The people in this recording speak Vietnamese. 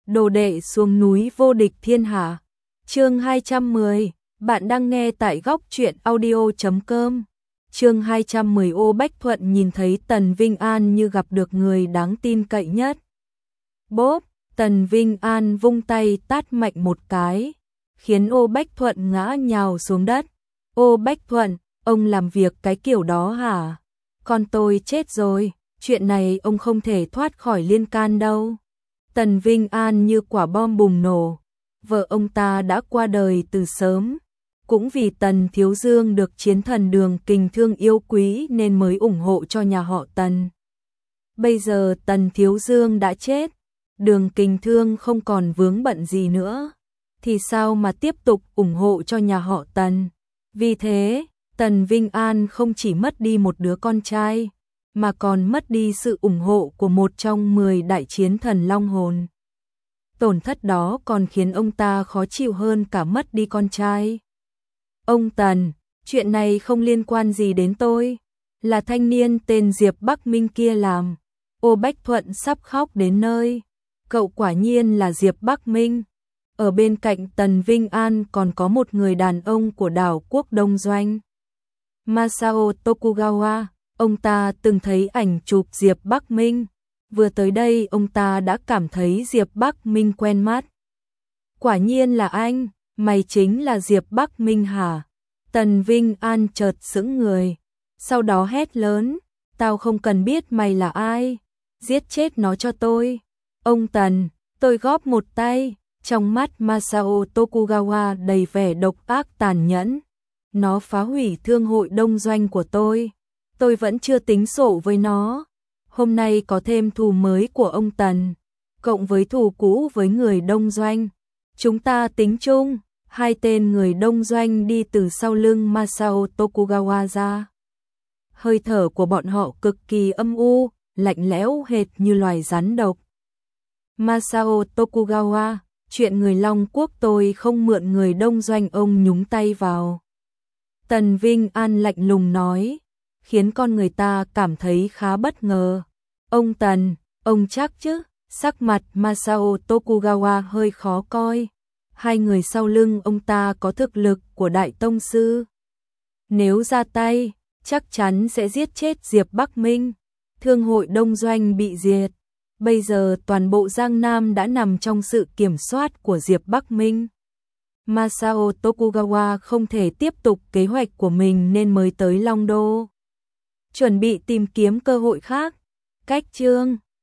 Đồ đệ xuống núi vô địch thiên hạ. Chương 210, bạn đang nghe tại góc truyện audio.com. Chương 210. Ô Bách Thuận nhìn thấy Tần Vinh An như gặp được người đáng tin cậy nhất. Bốp, Tần Vinh An vung tay tát mạnh một cái, khiến Ô Bách Thuận ngã nhào xuống đất. Ô Bách Thuận, ông làm việc cái kiểu đó hả? Con tôi chết rồi, chuyện này ông không thể thoát khỏi liên can đâu. Tần Vinh An như quả bom bùng nổ, vợ ông ta đã qua đời từ sớm, cũng vì Tần Thiếu Dương được chiến thần Đường Kình Thương yêu quý nên mới ủng hộ cho nhà họ Tần. Bây giờ Tần Thiếu Dương đã chết, Đường Kình Thương không còn vướng bận gì nữa, thì sao mà tiếp tục ủng hộ cho nhà họ Tần. Vì thế, Tần Vinh An không chỉ mất đi một đứa con trai, mà còn mất đi sự ủng hộ của một trong 10 đại chiến thần long hồn. Tổn thất đó còn khiến ông ta khó chịu hơn cả mất đi con trai. Ông Tần, chuyện này không liên quan gì đến tôi, là thanh niên tên Diệp Bắc Minh kia làm. Ô Bách Thuận sắp khóc đến nơi. Cậu quả nhiên là Diệp Bắc Minh. Ở bên cạnh Tần Vinh An còn có một người đàn ông của đảo quốc Đông Doanh, Masao Tokugawa. Ông ta từng thấy ảnh chụp Diệp Bắc Minh. Vừa tới đây ông ta đã cảm thấy Diệp Bắc Minh quen mắt. Quả nhiên là anh, mày chính là Diệp Bắc Minh hả? Tần Vinh An chợt sững người, sau đó hét lớn, tao không cần biết mày là ai, giết chết nó cho tôi. Ông Tần, tôi góp một tay. Trong mắt Masao Tokugawa đầy vẻ độc ác tàn nhẫn. Nó phá hủy thương hội Đông Doanh của tôi vẫn chưa tính sổ với nó. Hôm nay có thêm thù mới của ông Tần, cộng với thù cũ với người Đông Doanh, chúng ta tính chung. Hai tên người Đông Doanh đi từ sau lưng Masao Tokugawa ra. Hơi thở của bọn họ cực kỳ âm u, lạnh lẽo hệt như loài rắn độc. Masao Tokugawa, chuyện người Long Quốc tôi không mượn người Đông Doanh ông nhúng tay vào. Tần Vinh An lạnh lùng nói, khiến con người ta cảm thấy khá bất ngờ. Ông Tần, ông chắc chứ? Sắc mặt Masao Tokugawa hơi khó coi. Hai người sau lưng ông ta có thực lực của đại tông sư. Nếu ra tay, chắc chắn sẽ giết chết Diệp Bắc Minh. Thương hội Đông Doanh bị diệt. Bây giờ toàn bộ Giang Nam đã nằm trong sự kiểm soát của Diệp Bắc Minh. Masao Tokugawa không thể tiếp tục kế hoạch của mình nên mới tới Long Đô, chuẩn bị tìm kiếm cơ hội khác. Cách chương